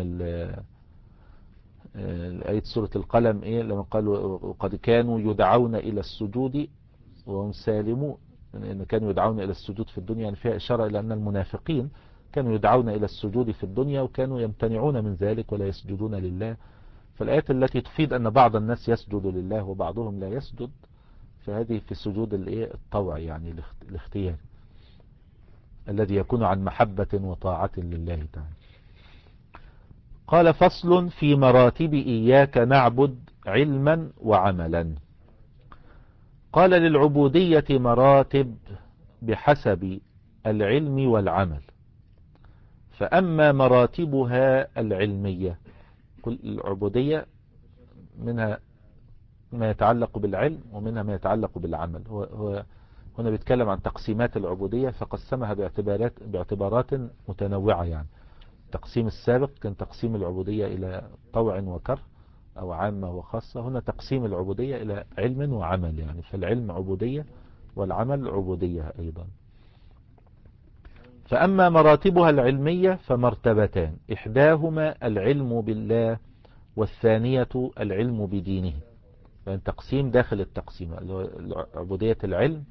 آية سورة القلم إيه لما قالوا وقد كانوا يدعون إلى السجود وهم سالمون، إن كانوا يدعون إلى السجود في الدنيا، يعني فيها إشارة إلى أن المنافقين كانوا يدعون إلى السجود في الدنيا وكانوا يمتنعون من ذلك ولا يسجدون لله. فالآيات التي تفيد أن بعض الناس يسجد لله وبعضهم لا يسجد، فهذه في سجود الطوع يعني الاختيار الذي يكون عن محبة وطاعة لله تعالى. قال فصل في مراتب إياك نعبد علما وعملا. قال للعبودية مراتب بحسب العلم والعمل، فأما مراتبها العلمية، كل العبودية منها ما يتعلق بالعلم ومنها ما يتعلق بالعمل. هو, هو هنا بيتكلم عن تقسيمات العبودية فقسمها باعتبارات باعتبارات متنوعة. يعني التقسيم السابق كان تقسيم العبودية إلى طوع وكره أو عامة وخاصة، هنا تقسيم العبودية إلى علم وعمل، يعني فالعلم عبودية والعمل عبودية أيضا. فأما مراتبها العلمية فمرتبتان، إحداهما العلم بالله والثانية العلم بدينه. يعني تقسيم داخل التقسيم، عبودية العلم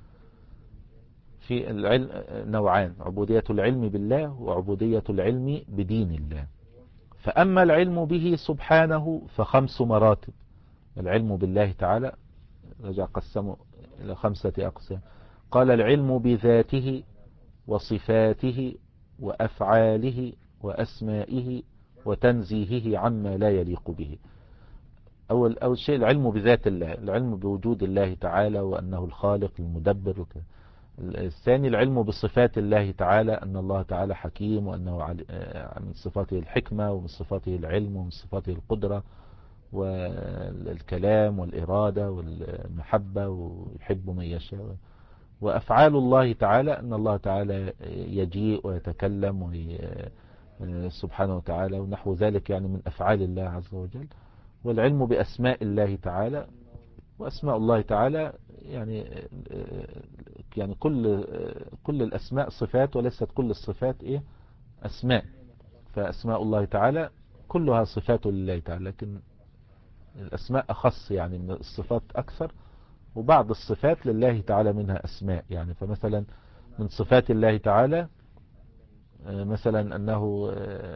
في العلم نوعان، عبودية العلم بالله وعبودية العلم بدين الله. فأما العلم به سبحانه فخمس مراتب. العلم بالله تعالى رجع قسمه إلى خمسة أقسام، قال العلم بذاته وصفاته وأفعاله وأسمائه وتنزيهه عما لا يليق به. أول, أول شيء العلم بذات الله، العلم بوجود الله تعالى وأنه الخالق المدبر وكذا. الثاني العلم بصفات الله تعالى، أن الله تعالى حكيم وأنه من صفاته الحكمة ومن صفاته العلم ومن صفاته القدرة والكلام والإرادة والمحبة ويحب من يشاء. وأفعال الله تعالى أن الله تعالى يجيء ويتكلم سبحانه وتعالى ونحو ذلك، يعني من أفعال الله عز وجل. والعلم بأسماء الله تعالى، وأسماء الله تعالى يعني يعني كل كل الأسماء صفات وليست كل الصفات إيه أسماء، فأسماء الله تعالى كلها صفات لله تعالى، لكن الأسماء أخص يعني من الصفات أكثر، وبعض الصفات لله تعالى منها أسماء يعني. فمثلا من صفات الله تعالى مثلا أنه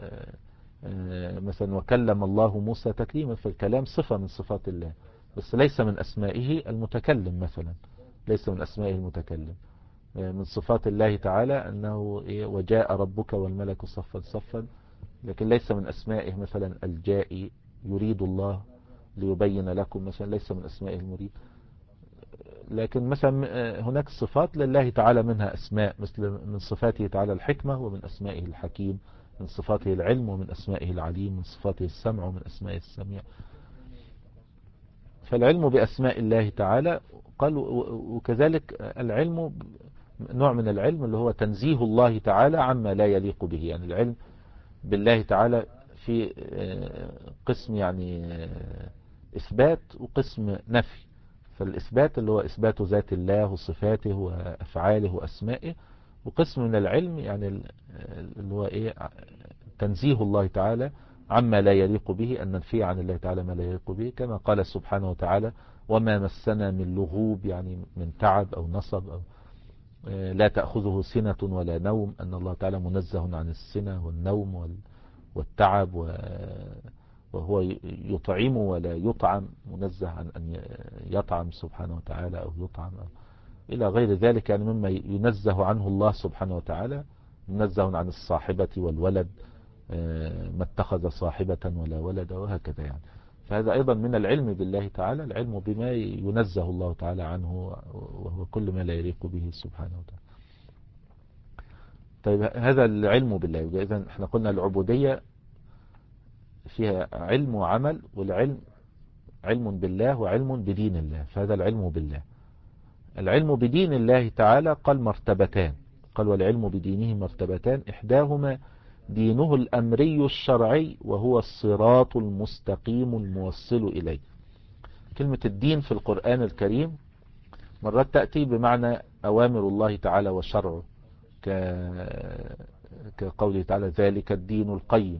مثلا وكلم الله موسى تكليما، فالكلام صفة من صفات الله، بس ليس من أسمائه المتكلم مثلا، ليس من أسمائه المتكلم. من صفات الله تعالى أنه وجاء ربك والملك صفا صفا، لكن ليس من أسمائه مثلا الجائي، يريد الله ليبين لكم مثلا، ليس من أسمائه المريد. لكن مثلا هناك صفات لله تعالى منها أسماء، مثل من صفاته تعالى الحكمة، ومن أسمائه الحكيم، من صفاته العلم، ومن أسمائه العليم، من صفاته السمع، ومن أسمائه السميع. فالعلم بأسماء الله تعالى قال، وكذلك العلم نوع من العلم اللي هو تنزيه الله تعالى عما لا يليق به. يعني العلم بالله تعالى في قسم يعني إثبات وقسم نفي. فالإثبات اللي هو إثبات ذات الله وصفاته وأفعاله وأسمائه، وقسم من العلم يعني اللي هو إيه تنزيه الله تعالى عما لا يليق به، أن ننفي عن الله تعالى ما لا يليق به، كما قال سبحانه وتعالى وما مسنا من لغوب، يعني من تعب أو نصب أو لا تأخذه سنة ولا نوم، أن الله تعالى منزه عن السنة والنوم والتعب، وهو يطعم ولا يطعم، منزه عن أن يطعم سبحانه وتعالى أو يطعم أو إلى غير ذلك، يعني مما ينزه عنه الله سبحانه وتعالى، منزه عن الصاحبة والولد، ما اتخذ صاحبة ولا ولد وهكذا يعني. فهذا أيضا من العلم بالله تعالى، العلم بما ينزه الله تعالى عنه، وهو كل ما لا يليق به سبحانه وتعالى. طيب هذا العلم بالله. إذن احنا قلنا العبودية فيها علم وعمل، والعلم علم بالله وعلم بدين الله، فهذا العلم بالله. العلم بدين الله تعالى قال مرتبتان، قال والعلم بدينه مرتبتان، إحداهما دينه الأمري الشرعي وهو الصراط المستقيم الموصل إليه. كلمة الدين في القرآن الكريم مرات تأتي بمعنى أوامر الله تعالى وشرعه، كقوله تعالى ذلك الدين القيم،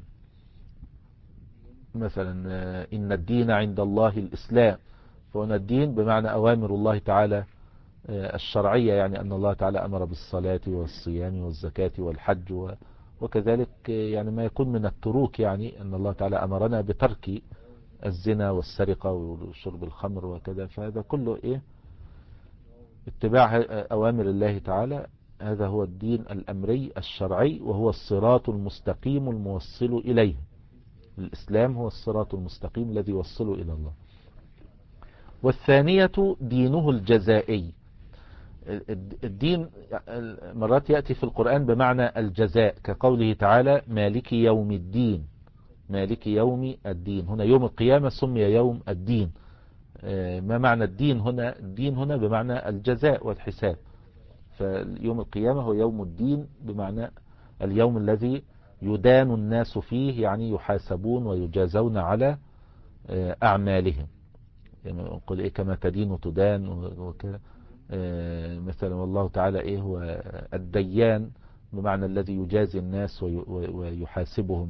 مثلا إن الدين عند الله الإسلام. فهنا الدين بمعنى أوامر الله تعالى الشرعية، يعني أن الله تعالى أمر بالصلاة والصيام والزكاة والحج، وكذلك يعني ما يكون من التروك، يعني أن الله تعالى أمرنا بترك الزنا والسرقة وشرب الخمر وكذا. فهذا كله إيه اتباع أوامر الله تعالى، هذا هو الدين الأمري الشرعي، وهو الصراط المستقيم الموصل إليه. الإسلام هو الصراط المستقيم الذي يوصل إلى الله. والثانية دينه الجزائي. الدين مرات يأتي في القرآن بمعنى الجزاء، كقوله تعالى مالك يوم الدين، مالك يوم الدين، هنا يوم القيامة سمي يوم الدين. ما معنى الدين هنا؟ الدين هنا بمعنى الجزاء والحساب، فيوم القيامة هو يوم الدين بمعنى اليوم الذي يدان الناس فيه، يعني يحاسبون ويجازون على أعمالهم، يعني نقول إيه كما تدين تدان وكذا. مثلا والله تعالى إيه هو الديان بمعنى الذي يجازي الناس ويحاسبهم.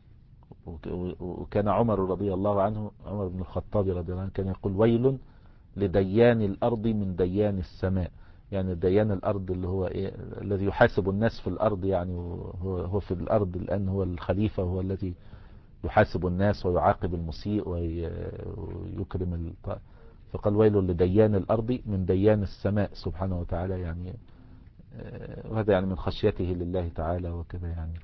وكان عمر رضي الله عنه، عمر بن الخطاب رضي الله عنه، كان يقول ويل لديان الأرض من ديان السماء، يعني ديان الأرض اللي هو إيه الذي يحاسب الناس في الأرض، يعني هو, هو في الأرض الآن هو الخليفة، هو الذي يحاسب الناس ويعاقب المسيء ويكرم الط... فقال ويل لديان الأرض من ديان السماء سبحانه وتعالى، يعني وهذا يعني من خشيته لله تعالى وكذا يعني.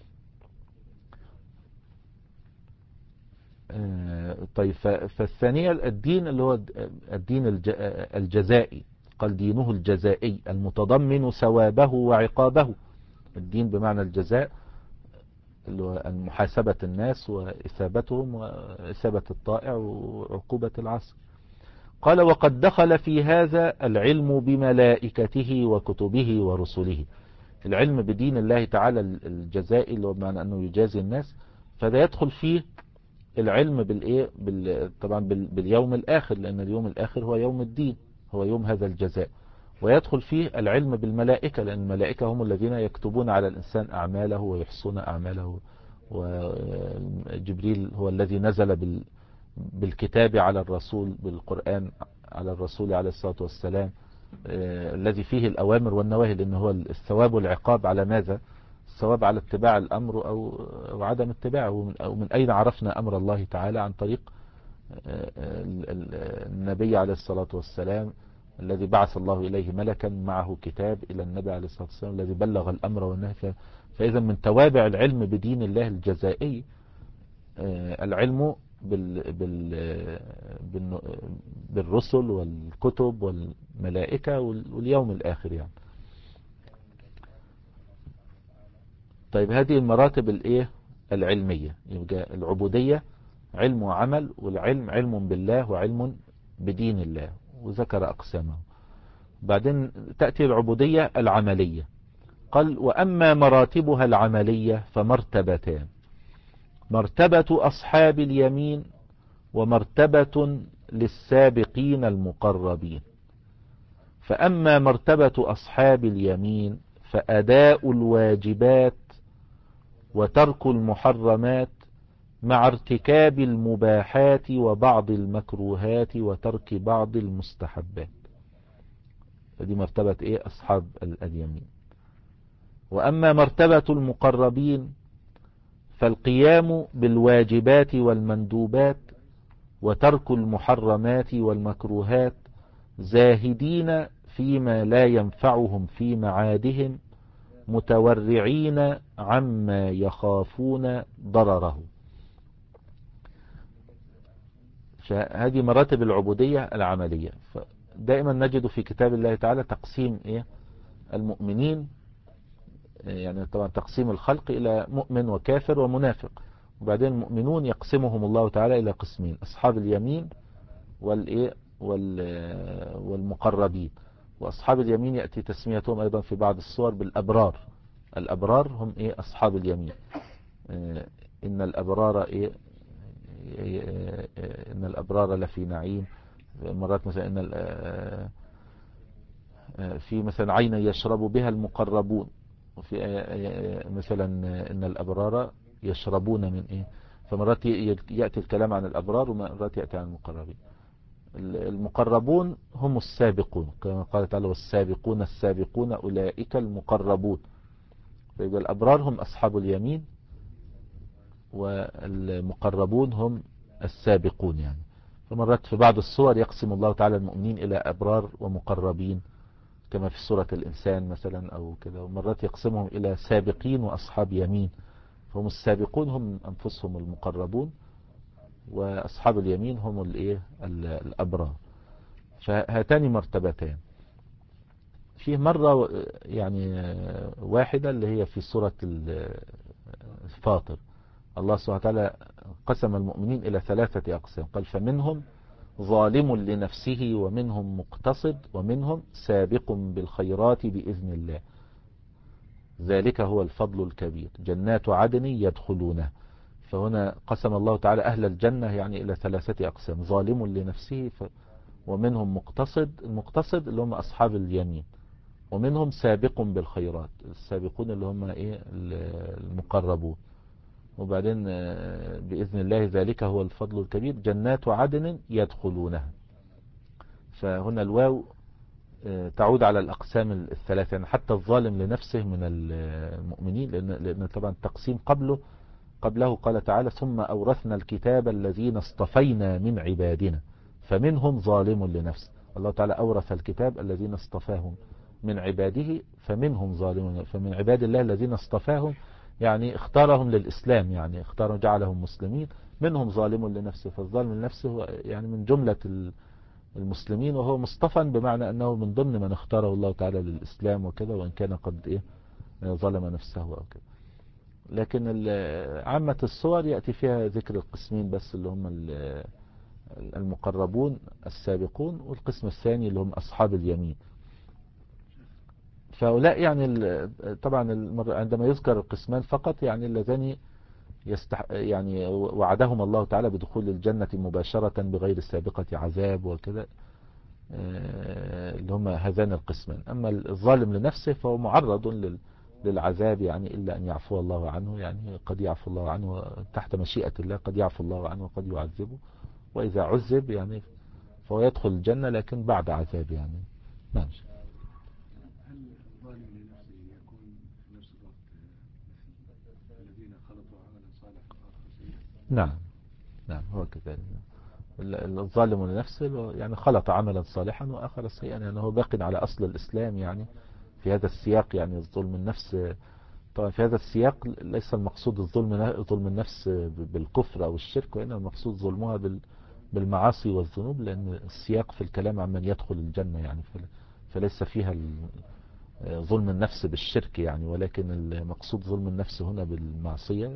طيب فالثانية الدين اللي هو الدين الجزائي، قال دينه الجزائي المتضمن ثوابه وعقابه. الدين بمعنى الجزاء اللي هو محاسبة الناس وإثابتهم وإثابة الطائع وعقوبة العصر. قال وقد دخل في هذا العلم بملائكته وكتبه ورسله. العلم بدين الله تعالى الجزائي اللي هو بمعنى أنه يجازي الناس، فده يدخل فيه العلم بالايه بال... طبعا بال... باليوم الآخر، لأن اليوم الآخر هو يوم الدين، هو يوم هذا الجزاء. ويدخل فيه العلم بالملائكة، لأن الملائكة هم الذين يكتبون على الإنسان أعماله ويحصون أعماله، وجبريل هو الذي نزل بال بالكتاب على الرسول، بالقرآن على الرسول عليه الصلاة والسلام، آه الذي فيه الأوامر والنواهي، لأن هو الثواب والعقاب على ماذا؟ الثواب على اتباع الأمر أو, أو عدم اتباعه. أو من أين عرفنا أمر الله تعالى؟ عن طريق آه النبي عليه الصلاة والسلام، الذي بعث الله إليه ملكا معه كتاب إلى النبي عليه الصلاة والسلام الذي بلغ الأمر والنهي. فإذا من توابع العلم بدين الله الجزائي آه العلم بال بال بالرسل والكتب والملائكة واليوم الآخر يعني. طيب هذه المراتب الايه العلمية، يبقى العبودية علم وعمل، والعلم علم بالله وعلم بدين الله، وذكر أقسامه. بعدين تأتي العبودية العملية، قال وأما مراتبها العملية فمرتبتان: مرتبة أصحاب اليمين ومرتبة للسابقين المقربين. فأما مرتبة أصحاب اليمين فأداء الواجبات وترك المحرمات مع ارتكاب المباحات وبعض المكروهات وترك بعض المستحبات. دي مرتبة ايه أصحاب اليمين. وأما مرتبة المقربين فالقيام بالواجبات والمندوبات وترك المحرمات والمكروهات، زاهدين فيما لا ينفعهم في معادهم، متورعين عما يخافون ضرره. فهذه مراتب العبودية العملية. دائما نجد في كتاب الله تعالى تقسيم إيه المؤمنين، يعني طبعا تقسيم الخلق إلى مؤمن وكافر ومنافق، وبعدين المؤمنون يقسمهم الله تعالى إلى قسمين: أصحاب اليمين والإيه والمقربين. وأصحاب اليمين يأتي تسميتهم أيضا في بعض الصور بالأبرار. الأبرار هم إيه أصحاب اليمين. إن الأبرار إيه إن الأبرار لفي نعيم. مرات مثلا إن في مثلا عين يشرب بها المقربون، وفي مثلا إن الأبرار يشربون من إيه. فمرات يأتي الكلام عن الأبرار ومرات يأتي عن المقربين. المقربون هم السابقون، كما قال تعالى والسابقون السابقون أولئك المقربون. فيبقى الأبرار هم أصحاب اليمين والمقربون هم السابقون يعني. فمرات في بعض الصور يقسم الله تعالى المؤمنين إلى أبرار ومقربين، كما في سورة الإنسان مثلا أو كده. ومرات يقسمهم إلى سابقين وأصحاب يمين، فهم السابقون هم أنفسهم المقربون، وأصحاب اليمين هم الإيه الأبرار. فهاتان مرتبتان. فيه مرة يعني واحدة اللي هي في سورة الفاطر، الله سبحانه وتعالى قسم المؤمنين إلى ثلاثة أقسام، قال فمنهم ظالم لنفسه ومنهم مقتصد ومنهم سابق بالخيرات بإذن الله، ذلك هو الفضل الكبير، جنات عدن يدخلونه. فهنا قسم الله تعالى أهل الجنة يعني إلى ثلاثة أقسام: ظالم لنفسه ف... ومنهم مقتصد، المقتصد اللي هم أصحاب اليمين، ومنهم سابق بالخيرات، السابقون اللي هم إيه المقربون. وبعدين بإذن الله ذلك هو الفضل الكبير، جنات عدن يدخلونها. فهنا الواو تعود على الأقسام الثلاثة، يعني حتى الظالم لنفسه من المؤمنين، لأن, لأن طبعا التقسيم قبله قبله قال تعالى ثم أورثنا الكتاب الذين اصطفينا من عبادنا فمنهم ظالم لنفسه. الله تعالى أورث الكتاب الذين اصطفاهم من عباده فمنهم ظالم، فمن عباد الله الذين اصطفاهم يعني اختارهم للإسلام، يعني اختارهم جعلهم مسلمين. منهم ظالم لنفسه، فالظالم لنفسه يعني من جملة المسلمين، وهو مصطفى بمعنى أنه من ضمن من اختاره الله تعالى للإسلام وكذا، وإن كان قد إيه ظلم نفسه أو كذا. لكن عامة الصور يأتي فيها ذكر القسمين بس، اللي هم المقربون السابقون، والقسم الثاني اللي هم أصحاب اليمين. فهؤلاء يعني طبعا عندما يذكر القسمان فقط يعني اللذان يستح يعني وعدهم الله تعالى بدخول الجنة مباشرة بغير سابقة عذاب وكذا، اللي هم هذان القسمان. أما الظالم لنفسه فهو معرض لل للعذاب يعني، إلا أن يعفو الله عنه، يعني قد يعفو الله عنه تحت مشيئة الله، قد يعفو الله عنه وقد يعذبه، وإذا عذب يعني فهو يدخل الجنة لكن بعد عذاب يعني. ماشي. هل الظالم لنفسه يكون في نفس الوقت مثل الذين خلطوا عملا صالحا وآخر سيئا؟ نعم نعم هو كذلك. الظالم لنفسه يعني خلط عملا صالحا وآخر سيئا، يعني هو باق على أصل الإسلام يعني في هذا السياق. يعني الظلم النفس طبعا في هذا السياق ليس المقصود الظلم ظلم النفس بالكفر أو الشرك، وإنما المقصود ظلمها بالمعاصي والذنوب، لأن السياق في الكلام عن من يدخل الجنة يعني، فليس فيها ظلم النفس بالشرك يعني، ولكن المقصود ظلم النفس هنا بالمعصية.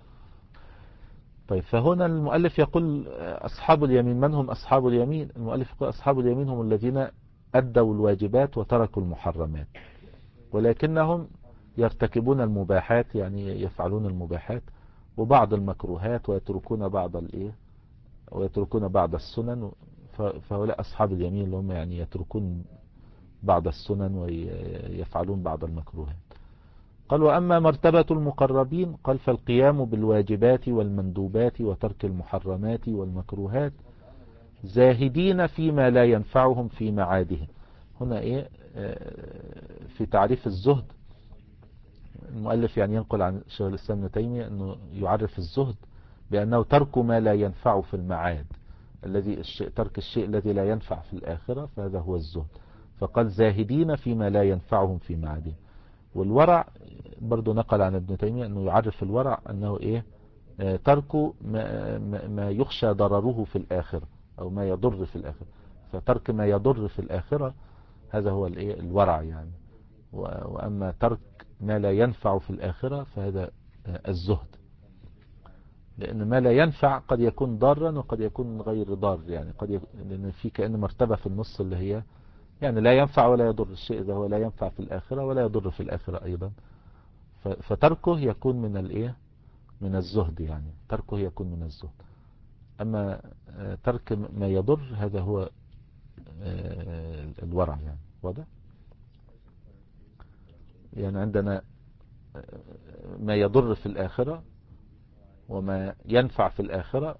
طيب فهنا المؤلف يقول أصحاب اليمين. من هم أصحاب اليمين؟ المؤلف يقول أصحاب اليمين هم الذين أدوا الواجبات وتركوا المحرمات، ولكنهم يرتكبون المباحات، يعني يفعلون المباحات وبعض المكروهات، ويتركون بعض الايه ويتركون بعض السنن. فهؤلاء أصحاب اليمين اللي هم يعني يتركون بعض السنن ويفعلون بعض المكروهات. قال وأما مرتبة المقربين قال فالقيام بالواجبات والمندوبات وترك المحرمات والمكروهات زاهدين فيما لا ينفعهم في معادهم. هنا ايه في تعريف الزهد المؤلف يعني ينقل عن شيخ الإسلام ابن تيمية أنه يعرف الزهد بأنه ترك ما لا ينفع في المعاد، الذي الشيء ترك الشيء الذي لا ينفع في الآخرة، فهذا هو الزهد. فقال زاهدين فيما لا ينفعهم في معادهم. والورع برضو نقل عن ابن تيمية أنه يعرف الورع أنه إيه آه ترك ما, ما يخشى ضرره في الآخرة أو ما يضر في الآخرة. فترك ما يضر في الآخرة هذا هو الإيه الورع يعني. وأما ترك ما لا ينفع في الآخرة فهذا الزهد، لأن ما لا ينفع قد يكون ضارا وقد يكون غير ضار يعني، قد يكون لأن في كأن مرتبة في النص اللي هي يعني لا ينفع ولا يضر. الشيء إذا هو لا ينفع في الآخرة ولا يضر في الآخرة أيضا، فتركه يكون من الإيه من الزهد يعني، تركه يكون من الزهد. أما ترك ما يضر هذا هو الورع يعني. واضح؟ يعني عندنا ما يضر في الآخرة وما ينفع في الآخرة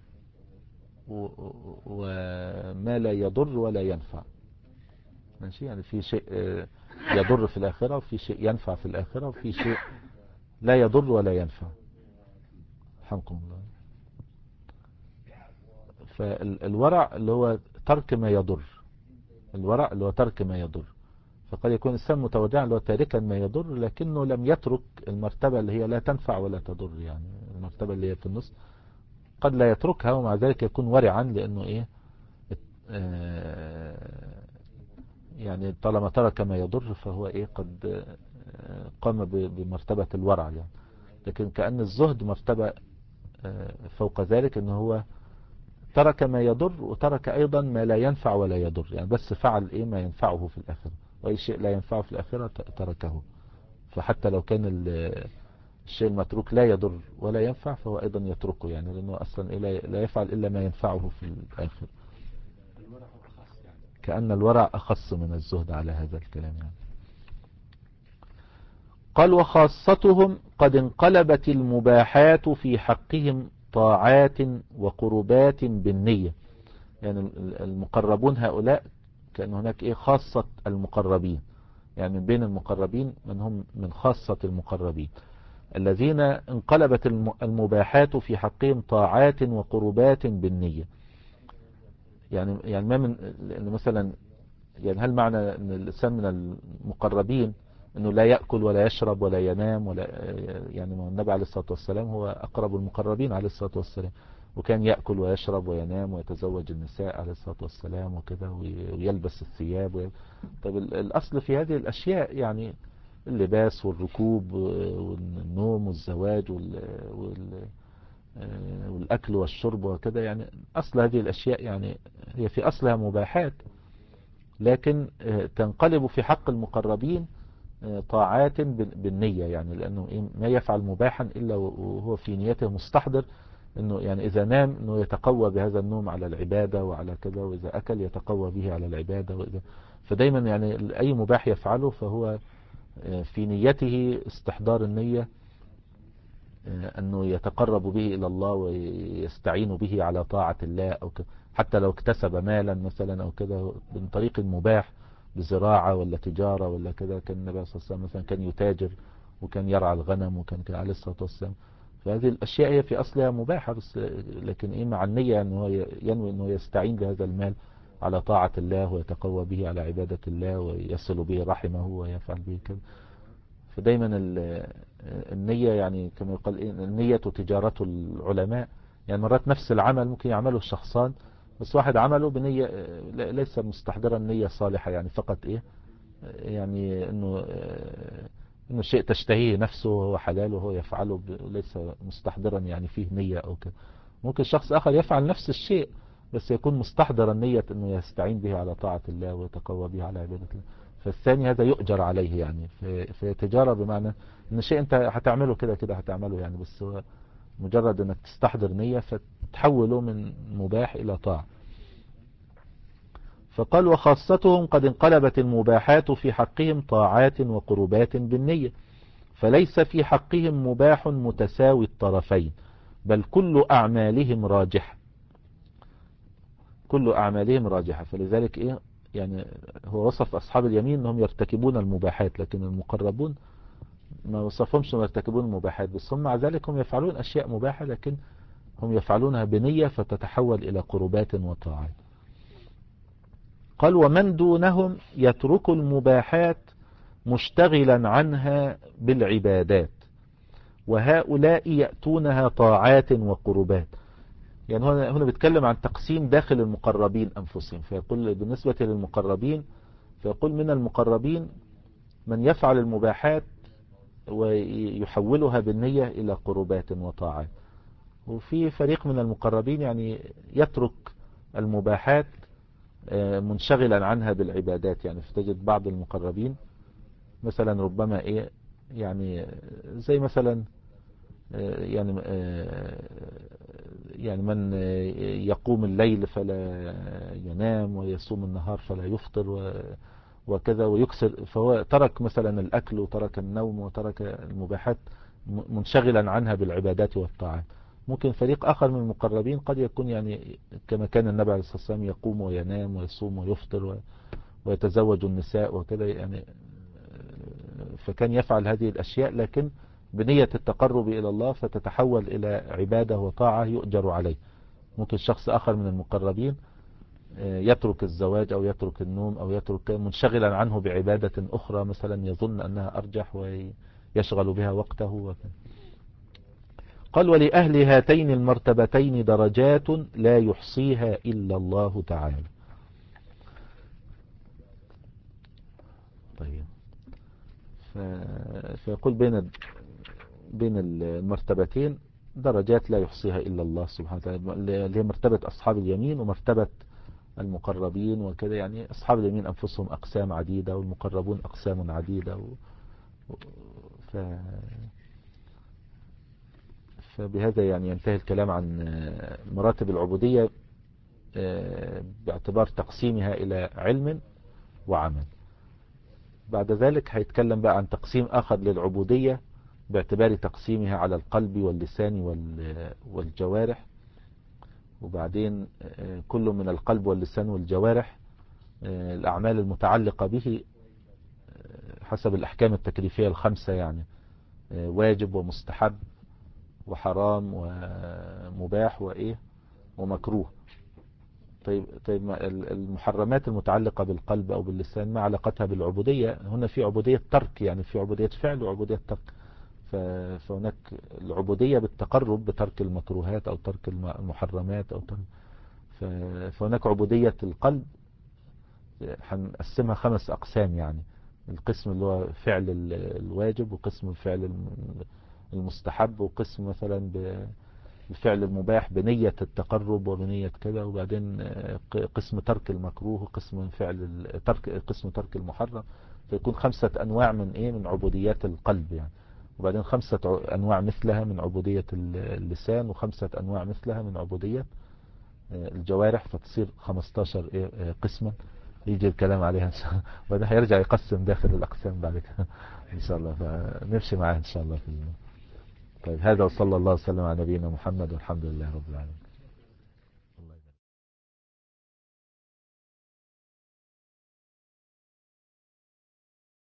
وما لا يضر ولا ينفع. ماشي، يعني في شيء يضر في الآخرة وفي شيء ينفع في الآخرة وفي شيء لا يضر ولا ينفع. حمكم الله. فالورع اللي هو ترك ما يضر، الورع اللي هو ترك ما يضر. فقد يكون الإنسان متودعا اللي هو تاركا ما يضر، لكنه لم يترك المرتبة اللي هي لا تنفع ولا تضر، يعني المرتبة اللي هي في النص قد لا يتركها ومع ذلك يكون ورعا، لأنه إيه آه يعني طالما ترك ما يضر فهو إيه قد آه قام بمرتبة الورع يعني. لكن كأن الزهد مرتبة آه فوق ذلك، أنه هو ترك ما يضر وترك أيضا ما لا ينفع ولا يضر، يعني بس فعل إيه ما ينفعه في الآخرة، وأي شيء لا ينفعه في الآخرة تركه. فحتى لو كان الشيء المتروك لا يضر ولا ينفع فهو أيضا يتركه، يعني لأنه أصلا لا يفعل إلا ما ينفعه في الآخر. كأن الورع أخص من الزهد على هذا الكلام يعني. قال وخاصتهم قد انقلبت المباحات في حقهم طاعات وقربات بالنية. يعني المقربون هؤلاء كأن هناك إيه خاصة المقربين، يعني من بين المقربين من هم من خاصة المقربين الذين انقلبت المباحات في حقهم طاعات وقربات بالنية. يعني يعني ما من لأن مثلا يعني هل معنى ان الانسان من المقربين انه لا يأكل ولا يشرب ولا ينام ولا يعني ما النبي عليه الصلاة والسلام هو اقرب المقربين عليه الصلاة والسلام، وكان يأكل ويشرب وينام ويتزوج النساء عليه الصلاة والسلام وكذا ويلبس الثياب وي... طيب الاصل في هذه الاشياء يعني اللباس والركوب والنوم والزواج وال... وال... والاكل والشرب وكذا، يعني اصل هذه الاشياء يعني هي في اصلها مباحات، لكن تنقلب في حق المقربين طاعات بالنية، يعني لأنه ما يفعل مباحا إلا وهو في نيته مستحضر انه يعني اذا نام انه يتقوى بهذا النوم على العبادة وعلى كذا، واذا اكل يتقوى به على العبادة، وإذا فدايما يعني اي مباح يفعله فهو في نيته استحضار النية انه يتقرب به الى الله ويستعين به على طاعة الله او كده. حتى لو اكتسب مالا مثلا او كده من طريق مباح بزراعة ولا تجارة ولا كده، كان النبي صلى الله عليه وسلم مثلا كان يتاجر وكان يرعى الغنم وكان كان عليه الصلاة والسلام. فهذه الاشياء هي في اصلها مباحة، بس لكن ايه مع النية انه هو ينوي انه يستعين بهذا المال على طاعة الله ويتقوى به على عبادة الله ويصل به رحمه ويفعل به كده. فدايما النية يعني كما يقال إيه، النية تجارة العلماء. يعني مرات نفس العمل ممكن يعمله الشخصان، بس واحد عمله بنية ليس مستحضرا نية صالحة، يعني فقط ايه يعني انه انه شيء تشتهيه نفسه وهو حلال وهو يفعله ليس مستحضرا يعني فيه نية او كده. ممكن شخص اخر يفعل نفس الشيء بس يكون مستحضرا نية انه يستعين به على طاعة الله ويتقوى به على عبادة الله. فالثاني هذا يؤجر عليه، يعني في, في تجارة، بمعنى ان شيء انت هتعمله كده كده هتعمله يعني، بس هو مجرد انك تستحضر نية فتحوله من مباح الى طاعة. فقال وخاصتهم قد انقلبت المباحات في حقهم طاعات وقربات بالنية، فليس في حقهم مباح متساوي الطرفين، بل كل أعمالهم راجحة، كل أعمالهم راجحة. فلذلك إيه يعني هو وصف أصحاب اليمين أنهم يرتكبون المباحات، لكن المقربون ما وصفهمش أنهم يرتكبون المباحات، بس هم مع ذلك هم يفعلون أشياء مباحة، لكن هم يفعلونها بنية فتتحول إلى قربات وطاعات. قال ومن دونهم يترك المباحات مشتغلا عنها بالعبادات، وهؤلاء يأتونها طاعات وقربات. يعني هنا هنا بيتكلم عن تقسيم داخل المقربين أنفسهم، فيقول بالنسبة للمقربين فيقول من المقربين من يفعل المباحات ويحولها بالنية إلى قربات وطاعات، وفي فريق من المقربين يعني يترك المباحات منشغلا عنها بالعبادات. يعني فتجد بعض المقربين مثلا ربما ايه يعني زي مثلا يعني يعني من يقوم الليل فلا ينام ويصوم النهار فلا يفطر وكذا ويكسر، فهو ترك مثلا الأكل وترك النوم وترك المباحات منشغلا عنها بالعبادات والطاعات. ممكن فريق آخر من المقربين قد يكون يعني كما كان النبي عليه الصلاة والسلام يقوم وينام ويصوم ويفطر ويتزوج النساء وكذا، يعني فكان يفعل هذه الأشياء لكن بنية التقرب إلى الله فتتحول إلى عبادة وطاعة يؤجر عليه. ممكن شخص آخر من المقربين يترك الزواج أو يترك النوم أو يترك منشغلا عنه بعبادة أخرى مثلا يظن أنها أرجح ويشغل بها وقته وكذا. قال ولأهل هاتين المرتبتين درجات لا يحصيها إلا الله تعالى. طيب فيقول بين بين المرتبتين درجات لا يحصيها إلا الله سبحانه وتعالى، اللي هي مرتبة أصحاب اليمين ومرتبة المقربين وكذا. يعني أصحاب اليمين أنفسهم أقسام عديدة والمقربون أقسام عديدة و... ف... فبهذا يعني ينتهي الكلام عن مراتب العبودية باعتبار تقسيمها إلى علم وعمل. بعد ذلك هيتكلم بقى عن تقسيم آخر للعبودية باعتبار تقسيمها على القلب واللسان والجوارح، وبعدين كل من القلب واللسان والجوارح الأعمال المتعلقة به حسب الأحكام التكليفية الخمسة، يعني واجب ومستحب وحرام ومباح وإيه ومكروه. طيب طيب المحرمات المتعلقة بالقلب أو باللسان ما علاقتها بالعبودية؟ هنا في عبودية ترك، يعني في عبودية فعل وعبودية ترك. فهناك العبودية بالتقرب بترك المكروهات أو ترك المحرمات أو ترك. فهناك عبودية القلب هنقسمها خمس أقسام، يعني القسم اللي هو فعل الواجب، وقسم فعل المستحب، وقسم مثلا بفعل المباح بنية التقرب وبنية كذا، وبعدين قسم ترك المكروه، وقسم فعل ترك قسم ترك المحرم. فيكون خمسة أنواع من إيه من عبوديات القلب يعني. وبعدين خمسة ع- أنواع مثلها من عبودية ال- اللسان، وخمسة أنواع مثلها من عبودية آه، الجوارح، فتصير خمستاشر إيه، آه، قسما. يجي الكلام عليها إن شاء الله، وبعدين هيرجع يقسم داخل الأقسام بعد كده إن شاء الله، فنمشي معاه إن شاء الله في ال... طيب، هذا وصلى الله وسلم على نبينا محمد، والحمد لله رب العالمين.